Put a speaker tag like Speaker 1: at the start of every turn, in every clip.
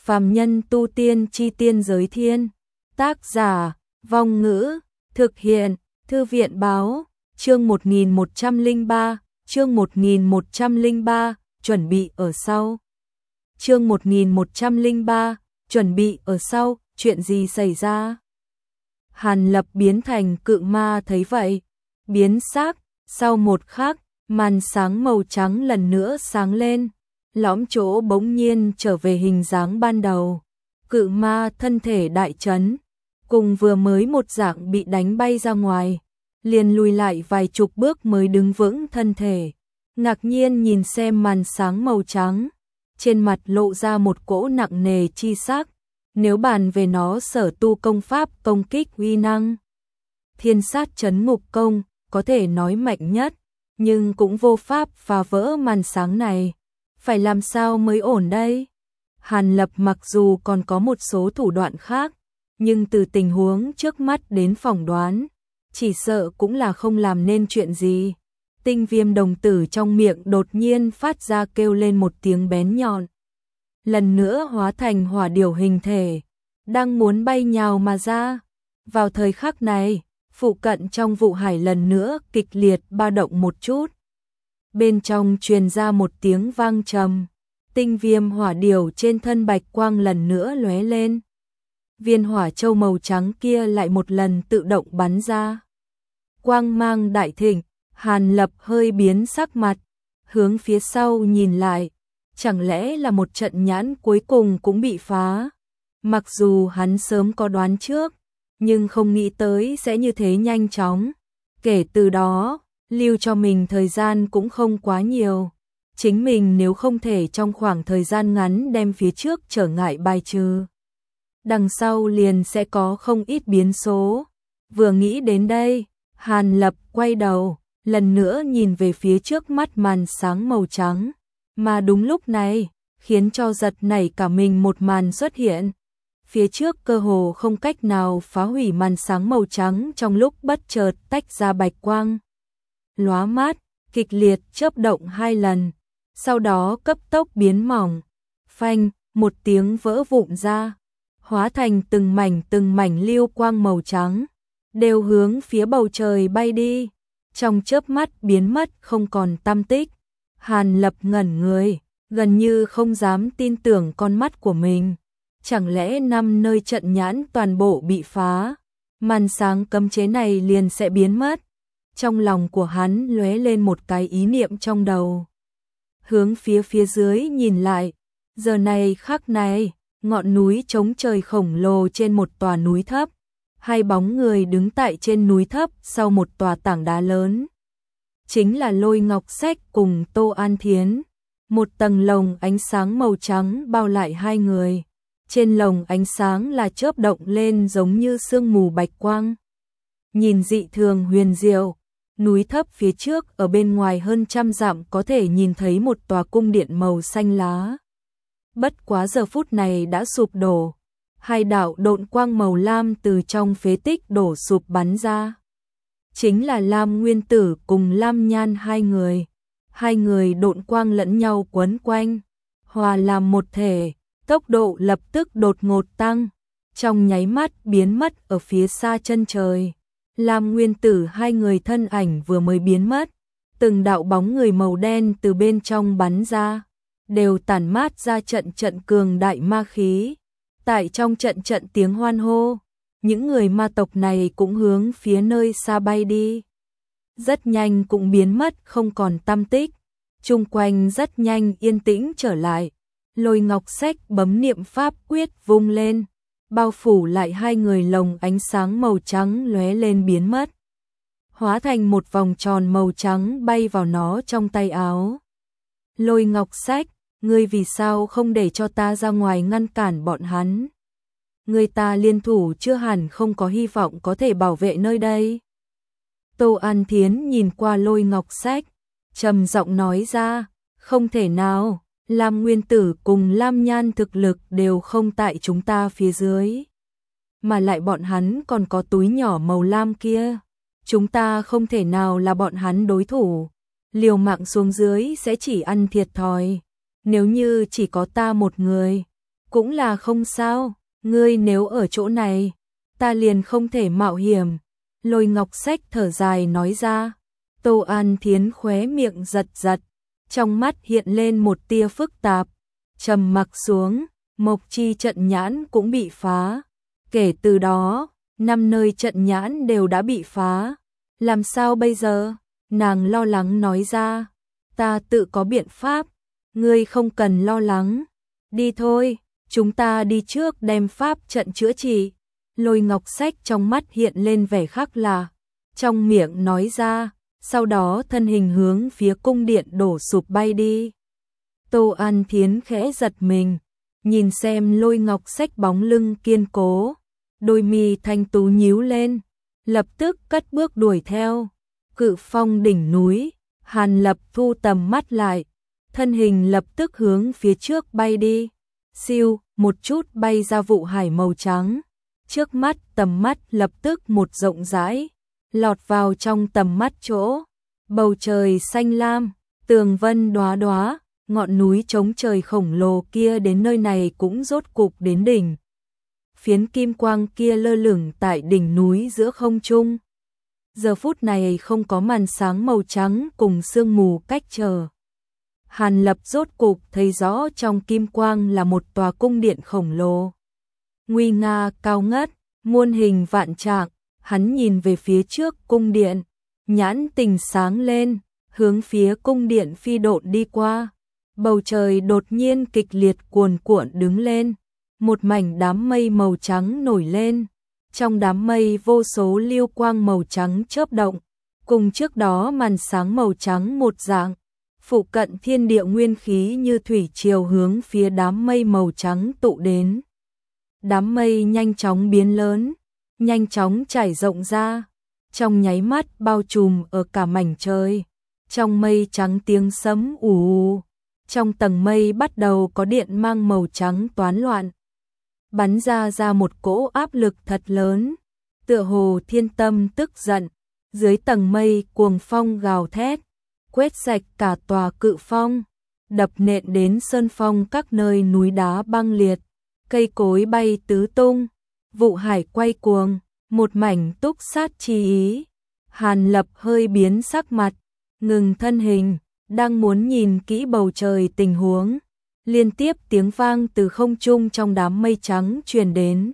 Speaker 1: Phàm nhân tu tiên chi tiên giới thiên. Tác giả, Vong Ngữ, thực hiện, Thư viện báo, chương 1103, chương 1103, chuẩn bị ở sau. Chương 1103, chuẩn bị ở sau, chuyện gì xảy ra? Hàn Lập biến thành cự ma thấy vậy, biến sắc, sau một khắc, màn sáng màu trắng lần nữa sáng lên, lõm chỗ bỗng nhiên trở về hình dáng ban đầu. Cự ma thân thể đại chấn, cùng vừa mới một dạng bị đánh bay ra ngoài, liền lùi lại vài chục bước mới đứng vững thân thể, ngạc nhiên nhìn xem màn sáng màu trắng, trên mặt lộ ra một cỗ nặng nề chi sắc. Nếu bàn về nó sở tu công pháp công kích uy năng, Thiên Sát Chấn Ngục Công có thể nói mạnh nhất, nhưng cũng vô pháp phá vỡ màn sáng này. Phải làm sao mới ổn đây? Hàn Lập mặc dù còn có một số thủ đoạn khác, nhưng từ tình huống trước mắt đến phỏng đoán, chỉ sợ cũng là không làm nên chuyện gì. Tinh Viêm đồng tử trong miệng đột nhiên phát ra kêu lên một tiếng bén nhọn. Lần nữa hóa thành hỏa điểu hình thể, đang muốn bay nhào mà ra. Vào thời khắc này, phụ cận trong vụ hải lần nữa kịch liệt ba động một chút. Bên trong truyền ra một tiếng vang trầm, tinh viêm hỏa điểu trên thân bạch quang lần nữa lóe lên. Viên hỏa châu màu trắng kia lại một lần tự động bắn ra. Quang mang đại thịnh, Hàn Lập hơi biến sắc mặt, hướng phía sau nhìn lại. Chẳng lẽ là một trận nhãn cuối cùng cũng bị phá? Mặc dù hắn sớm có đoán trước, nhưng không nghĩ tới sẽ như thế nhanh chóng. Kể từ đó, lưu cho mình thời gian cũng không quá nhiều. Chính mình nếu không thể trong khoảng thời gian ngắn đem phía trước trở ngại bài trừ, đằng sau liền sẽ có không ít biến số. Vừa nghĩ đến đây, Hàn Lập quay đầu, lần nữa nhìn về phía trước mắt màn sáng màu trắng. Mà đúng lúc này, khiến cho giật nảy cả mình một màn xuất hiện. Phía trước cơ hồ không cách nào phá hủy màn sáng màu trắng trong lúc bất chợt tách ra bạch quang. Lóa mắt, kịch liệt chớp động hai lần, sau đó cấp tốc biến mỏng. Phanh, một tiếng vỡ vụn ra, hóa thành từng mảnh lưu quang màu trắng, đều hướng phía bầu trời bay đi, trong chớp mắt biến mất không còn tăm tích. Hàn Lập ngẩn người, gần như không dám tin tưởng con mắt của mình. Chẳng lẽ 5 nơi trận nhãn toàn bộ bị phá, màn sáng cấm chế này liền sẽ biến mất? Trong lòng của hắn lóe lên một cái ý niệm trong đầu. Hướng phía dưới nhìn lại, giờ này khắc này, ngọn núi trống trời khổng lồ trên một tòa núi thấp, hai bóng người đứng tại trên núi thấp sau một tòa tảng đá lớn. Chính là Lôi Ngọc Sách cùng Tô An Thiến. Một tầng lồng ánh sáng màu trắng bao lại hai người. Trên lồng ánh sáng là chớp động lên giống như sương mù bạch quang. Nhìn dị thường huyền diệu, núi thấp phía trước ở bên ngoài hơn 100 dặm có thể nhìn thấy một tòa cung điện màu xanh lá. Bất quá giờ phút này đã sụp đổ. Hai đạo độn quang màu lam từ trong phế tích đổ sụp bắn ra. Chính là Lam Nguyên Tử cùng Lam Nhan hai người. Hai người độn quang lẫn nhau quấn quanh, hòa làm một thể, tốc độ lập tức đột ngột tăng, trong nháy mắt biến mất ở phía xa chân trời. Lam Nguyên Tử hai người thân ảnh vừa mới biến mất, từng đạo bóng người màu đen từ bên trong bắn ra, đều tản mát ra trận cường đại ma khí. Tại trong trận tiếng hoan hô, những người ma tộc này cũng hướng phía nơi xa bay đi. Rất nhanh cũng biến mất không còn tăm tích, chung quanh rất nhanh yên tĩnh trở lại. Lôi Ngọc Sách bấm niệm pháp quyết vung lên, bao phủ lại hai người, lồng ánh sáng màu trắng lóe lên biến mất, hóa thành một vòng tròn màu trắng bay vào nó trong tay áo. Lôi Ngọc Sách, ngươi vì sao không để cho ta ra ngoài ngăn cản bọn hắn? Người ta liên thủ chưa hẳn không có hy vọng có thể bảo vệ nơi đây. Tô An Thiến nhìn qua Lôi Ngọc Sách, trầm giọng nói ra, không thể nào, Lam Nguyên Tử cùng Lam Nhan thực lực đều không tại chúng ta phía dưới. Mà lại bọn hắn còn có túi nhỏ màu lam kia, chúng ta không thể nào là bọn hắn đối thủ. Liều mạng xuống dưới sẽ chỉ ăn thiệt thòi. Nếu như chỉ có ta một người, cũng là không sao, ngươi nếu ở chỗ này, ta liền không thể mạo hiểm. Lôi Ngọc Sách thở dài nói ra. Tô An Thiến khóe miệng giật giật, trong mắt hiện lên một tia phức tạp, trầm mặc xuống, Mộc Chi trận nhãn cũng bị phá. Kể từ đó, 5 nơi trận nhãn đều đã bị phá. Làm sao bây giờ? Nàng lo lắng nói ra. Ta tự có biện pháp, ngươi không cần lo lắng. Đi thôi, chúng ta đi trước đem pháp trận chữa trị. Lôi Ngọc Sách trong mắt hiện lên vẻ khác lạ, trong miệng nói ra, sau đó thân hình hướng phía cung điện đổ sụp bay đi. Tô An Thiến khẽ giật mình, nhìn xem Lôi Ngọc Sách bóng lưng kiên cố, đôi mi thanh tú nhíu lên, lập tức cất bước đuổi theo. Cự Phong đỉnh núi, Hàn Lập thu tầm mắt lại, thân hình lập tức hướng phía trước bay đi. Siêu, một chút bay ra vụ hải màu trắng. Trước mắt tầm mắt lập tức một rộng rãi, lọt vào trong tầm mắt chỗ. Bầu trời xanh lam, tường vân đóa đóa, ngọn núi trống trời khổng lồ kia đến nơi này cũng rốt cục đến đỉnh. Phiến kim quang kia lơ lửng tại đỉnh núi giữa không trung. Giờ phút này không có màn sáng màu trắng cùng sương mù cách trở. Hàn Lập rốt cục thấy rõ trong kim quang là một tòa cung điện khổng lồ. Nguy nga cao ngất, muôn hình vạn trạng, hắn nhìn về phía trước cung điện, nhãn tình sáng lên, hướng phía cung điện phi độn đi qua. Bầu trời đột nhiên kịch liệt cuồn cuộn đứng lên, một mảnh đám mây màu trắng nổi lên. Trong đám mây vô số lưu quang màu trắng chớp động, cùng trước đó màn sáng màu trắng một dạng. Phụ cận thiên địa nguyên khí như thủy triều hướng phía đám mây màu trắng tụ đến. Đám mây nhanh chóng biến lớn, nhanh chóng trải rộng ra, trong nháy mắt bao trùm ở cả mảnh trời. Trong mây trắng tiếng sấm ù ù, trong tầng mây bắt đầu có điện mang màu trắng toán loạn, bắn ra một cỗ áp lực thật lớn, tựa hồ thiên tâm tức giận. Dưới tầng mây cuồng phong gào thét, quét sạch cả tòa Cự Phong, đập nện đến sơn phong các nơi núi đá băng liệt, cây cối bay tứ tung, vụ hải quay cuồng, một mảnh túc sát chi ý. Hàn Lập hơi biến sắc mặt, ngừng thân hình, đang muốn nhìn kỹ bầu trời tình huống. Liên tiếp tiếng vang từ không trung trong đám mây trắng truyền đến.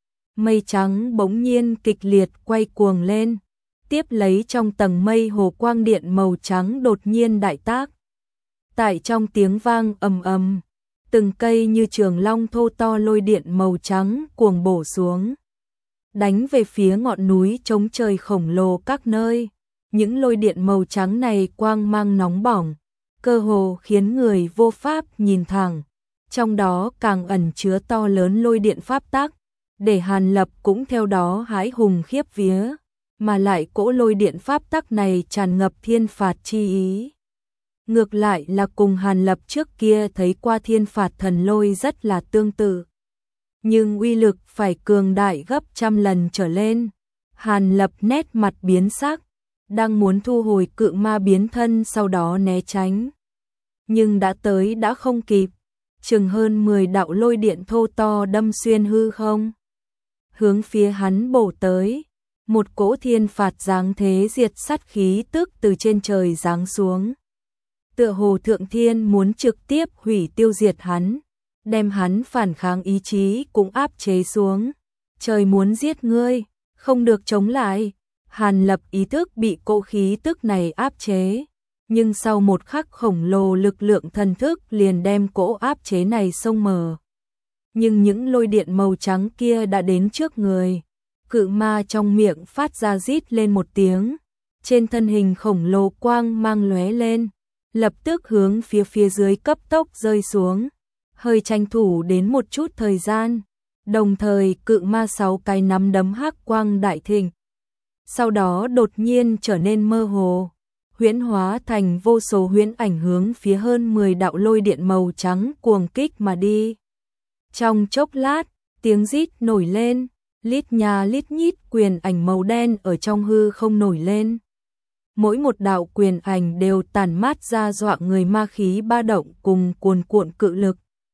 Speaker 1: Mây trắng bỗng nhiên kịch liệt quay cuồng lên, tiếp lấy trong tầng mây hồ quang điện màu trắng đột nhiên đại tác. Tại trong tiếng vang ầm ầm, từng cây như trường long thô to lôi điện màu trắng cuồng bổ xuống, đánh về phía ngọn núi trống trời khổng lồ các nơi. Những lôi điện màu trắng này quang mang nóng bỏng, cơ hồ khiến người vô pháp nhìn thẳng, trong đó càng ẩn chứa to lớn lôi điện pháp tắc, để Hàn Lập cũng theo đó hãi hùng khiếp vía, mà lại cỗ lôi điện pháp tắc này tràn ngập thiên phạt chi ý. Ngược lại là cùng Hàn Lập trước kia thấy qua thiên phạt thần lôi rất là tương tự, nhưng uy lực phải cường đại gấp trăm lần trở lên. Hàn Lập nét mặt biến sắc, đang muốn thu hồi cự ma biến thân sau đó né tránh, nhưng đã tới đã không kịp. Chừng hơn 10 đạo lôi điện thô to đâm xuyên hư không, hướng phía hắn bổ tới. Một cỗ thiên phạt giáng thế diệt sát khí tức từ trên trời giáng xuống, tựa hồ thượng thiên muốn trực tiếp hủy tiêu diệt hắn, đem hắn phản kháng ý chí cũng áp chế xuống. Trời muốn giết ngươi, không được chống lại. Hàn Lập ý thức bị cỗ khí tức này áp chế, nhưng sau một khắc khổng lồ lực lượng thần thức liền đem cỗ áp chế này xông mở. Nhưng những lôi điện màu trắng kia đã đến trước người. Cự ma trong miệng phát ra rít lên một tiếng, trên thân hình khổng lồ quang mang lóe lên, lập tức hướng phía dưới cấp tốc rơi xuống, hơi tranh thủ đến một chút thời gian. Đồng thời cự ma 6 cái nắm đấm hắc quang đại thịnh, sau đó đột nhiên trở nên mơ hồ, huyễn hóa thành vô số huyễn ảnh hướng phía hơn 10 đạo lôi điện màu trắng cuồng kích mà đi. Trong chốc lát, tiếng rít nổi lên, lít nha lít nhít quyền ảnh màu đen ở trong hư không nổi lên. Mỗi một đạo quyền ảnh đều tản mát ra dọa người ma khí ba động cùng cuồn cuộn cự lực.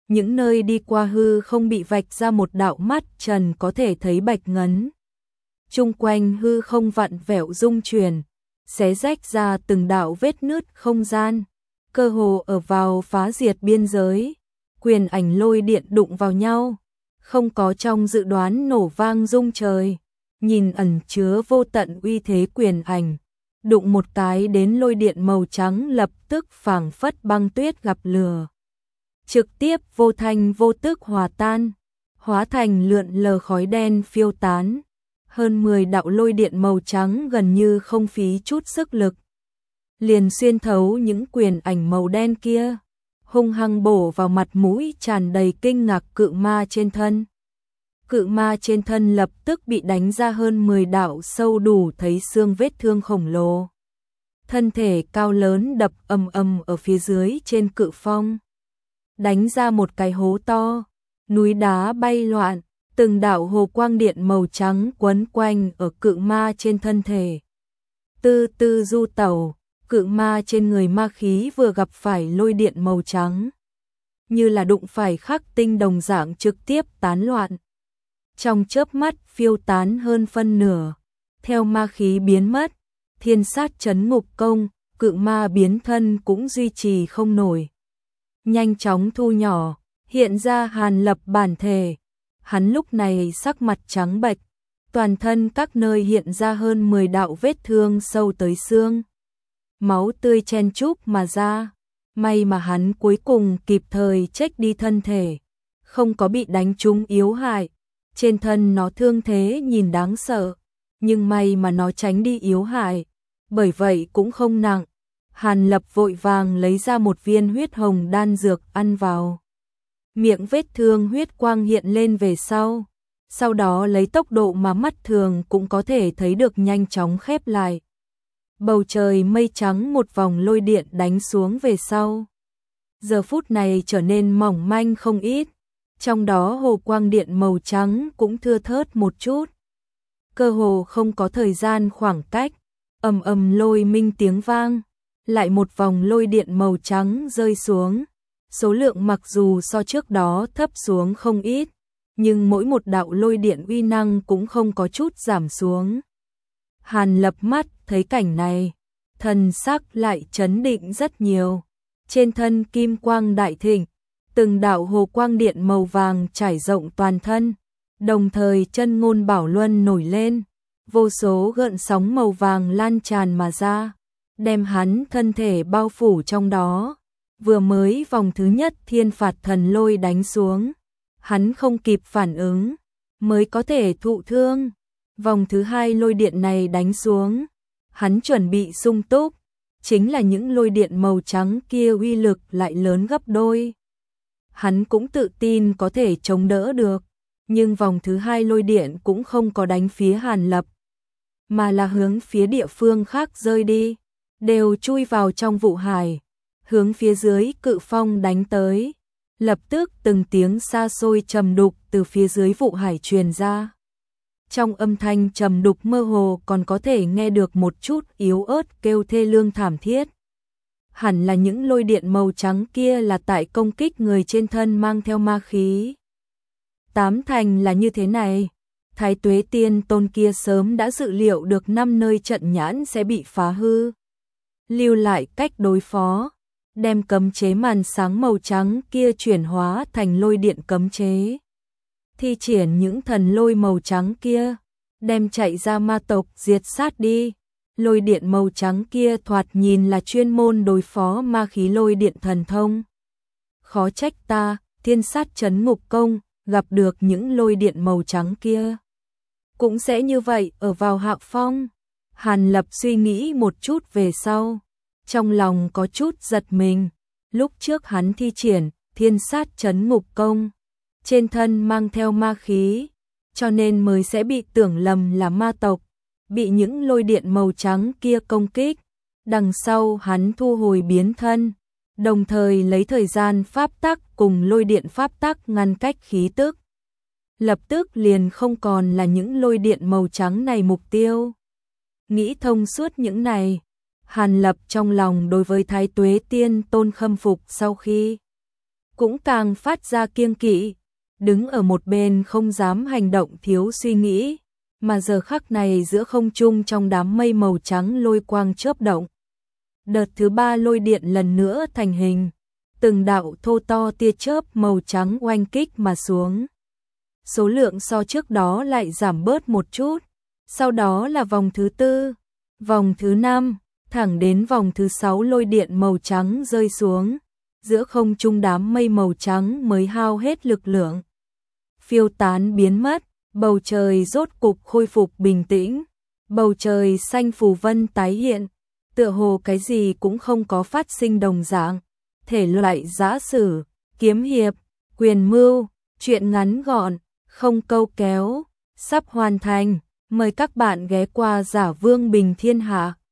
Speaker 1: những nơi đi qua hư không bị vạch ra một đạo mắt trần có thể thấy bạch ngấn. Chung quanh hư không vặn vẹo rung chuyển, xé rách ra từng đạo vết nứt không gian, cơ hồ ở vào phá diệt biên giới, quyền ảnh lôi điện đụng vào nhau, không có trong dự đoán nổ vang rung trời, nhìn ẩn chứa vô tận uy thế quyền ảnh, đụng một cái đến lôi điện màu trắng lập tức phảng phất băng tuyết gặp lửa. Trực tiếp vô thanh vô tức hòa tan, hóa thành lượn lờ khói đen phiêu tán. Hơn 10 đạo lôi điện màu trắng gần như không phí chút sức lực, liền xuyên thấu những quyền ảnh màu đen kia, hung hăng bổ vào mặt mũi tràn đầy kinh ngạc cự ma trên thân. Cự ma trên thân lập tức bị đánh ra hơn 10 đạo sâu đủ thấy xương vết thương khổng lồ. Thân thể cao lớn đập ầm ầm ở phía dưới trên cự phong, đánh ra một cái hố to, núi đá bay loạn. Từng đạo hồ quang điện màu trắng quấn quanh ở cự ma trên thân thể. Tư tư du tẩu, cự ma trên người ma khí vừa gặp phải lôi điện màu trắng, như là đụng phải khắc tinh đồng dạng trực tiếp tán loạn. Trong chớp mắt phiêu tán hơn phân nửa, theo ma khí biến mất, thiên sát chấn ngục công, cự ma biến thân cũng duy trì không nổi. Nhanh chóng thu nhỏ, hiện ra Hàn Lập bản thể. Hắn lúc này sắc mặt trắng bệch, toàn thân các nơi hiện ra hơn 10 đạo vết thương sâu tới xương. Máu tươi chen chúc mà ra, may mà hắn cuối cùng kịp thời chếch đi thân thể, không có bị đánh trúng yếu hại. Trên thân nó thương thế nhìn đáng sợ, nhưng may mà nó tránh đi yếu hại, bởi vậy cũng không nặng. Hàn Lập vội vàng lấy ra một viên huyết hồng đan dược ăn vào. Miệng vết thương huyết quang hiện lên về sau đó lấy tốc độ mà mắt thường cũng có thể thấy được nhanh chóng khép lại. Bầu trời mây trắng một vòng lôi điện đánh xuống về sau. Giờ phút này trở nên mỏng manh không ít, trong đó hồ quang điện màu trắng cũng thưa thớt một chút. Cơ hồ không có thời gian khoảng cách, ầm ầm lôi minh tiếng vang, lại một vòng lôi điện màu trắng rơi xuống. Số lượng mặc dù so trước đó thấp xuống không ít, nhưng mỗi một đạo lôi điện uy năng cũng không có chút giảm xuống. Hàn Lập mắt thấy cảnh này, thần sắc lại chấn định rất nhiều. Trên thân kim quang đại thịnh, từng đạo hồ quang điện màu vàng trải rộng toàn thân, đồng thời chân ngôn bảo luân nổi lên, vô số gợn sóng màu vàng lan tràn mà ra, đem hắn thân thể bao phủ trong đó. Vừa mới vòng thứ nhất thiên phạt thần lôi đánh xuống, hắn không kịp phản ứng, mới có thể thụ thương. Vòng thứ hai lôi điện này đánh xuống, hắn chuẩn bị sung túc, chính là những lôi điện màu trắng kia uy lực lại lớn gấp đôi. Hắn cũng tự tin có thể chống đỡ được, nhưng vòng thứ hai lôi điện cũng không có đánh phía Hàn Lập, mà là hướng phía địa phương khác rơi đi, đều chui vào trong vụ hải. Hướng phía dưới cự phong đánh tới, lập tức từng tiếng xa xôi trầm đục từ phía dưới vụ hải truyền ra. Trong âm thanh trầm đục mơ hồ còn có thể nghe được một chút yếu ớt kêu thê lương thảm thiết. Hẳn là những lôi điện màu trắng kia là tại công kích người trên thân mang theo ma khí. Tám thành là như thế này, Thái Tuế Tiên Tôn kia sớm đã dự liệu được 5 nơi trận nhãn sẽ bị phá hư, lưu lại cách đối phó. Đem cấm chế màn sáng màu trắng kia chuyển hóa thành lôi điện cấm chế. Thi triển những thần lôi màu trắng kia, đem chạy ra ma tộc diệt sát đi. Lôi điện màu trắng kia thoạt nhìn là chuyên môn đối phó ma khí lôi điện thần thông. Khó trách ta, thiên sát chấn ngục công, gặp được những lôi điện màu trắng kia. Cũng sẽ như vậy ở vào hạ phong. Hàn Lập suy nghĩ một chút về sau. Trong lòng có chút giật mình, lúc trước hắn thi triển thiên sát chấn ngục công, trên thân mang theo ma khí, cho nên mới sẽ bị tưởng lầm là ma tộc, bị những lôi điện màu trắng kia công kích. Đằng sau hắn thu hồi biến thân, đồng thời lấy thời gian pháp tắc cùng lôi điện pháp tắc ngăn cách khí tức. Lập tức liền không còn là những lôi điện màu trắng này mục tiêu. Nghĩ thông suốt những này, Hàn Lập trong lòng đối với Thái Tuế Tiên Tôn khâm phục sau khi cũng càng phát ra kiêng kỵ, đứng ở một bên không dám hành động thiếu suy nghĩ, mà giờ khắc này giữa không trung trong đám mây màu trắng lôi quang chớp động. Đợt thứ 3 lôi điện lần nữa thành hình, từng đạo thô to tia chớp màu trắng oanh kích mà xuống. Số lượng so trước đó lại giảm bớt một chút, sau đó là vòng thứ 4, vòng thứ 5, thẳng đến vòng thứ 6 lôi điện màu trắng rơi xuống, giữa không trung đám mây màu trắng mới hao hết lực lượng. Phiêu tán biến mất, bầu trời rốt cục khôi phục bình tĩnh, bầu trời xanh phù vân tái hiện, tựa hồ cái gì cũng không có phát sinh đồng dạng, thể loại giã sử, kiếm hiệp, quyền mưu, truyện ngắn gọn, không câu kéo, sắp hoàn thành, mời các bạn ghé qua Giả Vương Bình Thiên Hạ.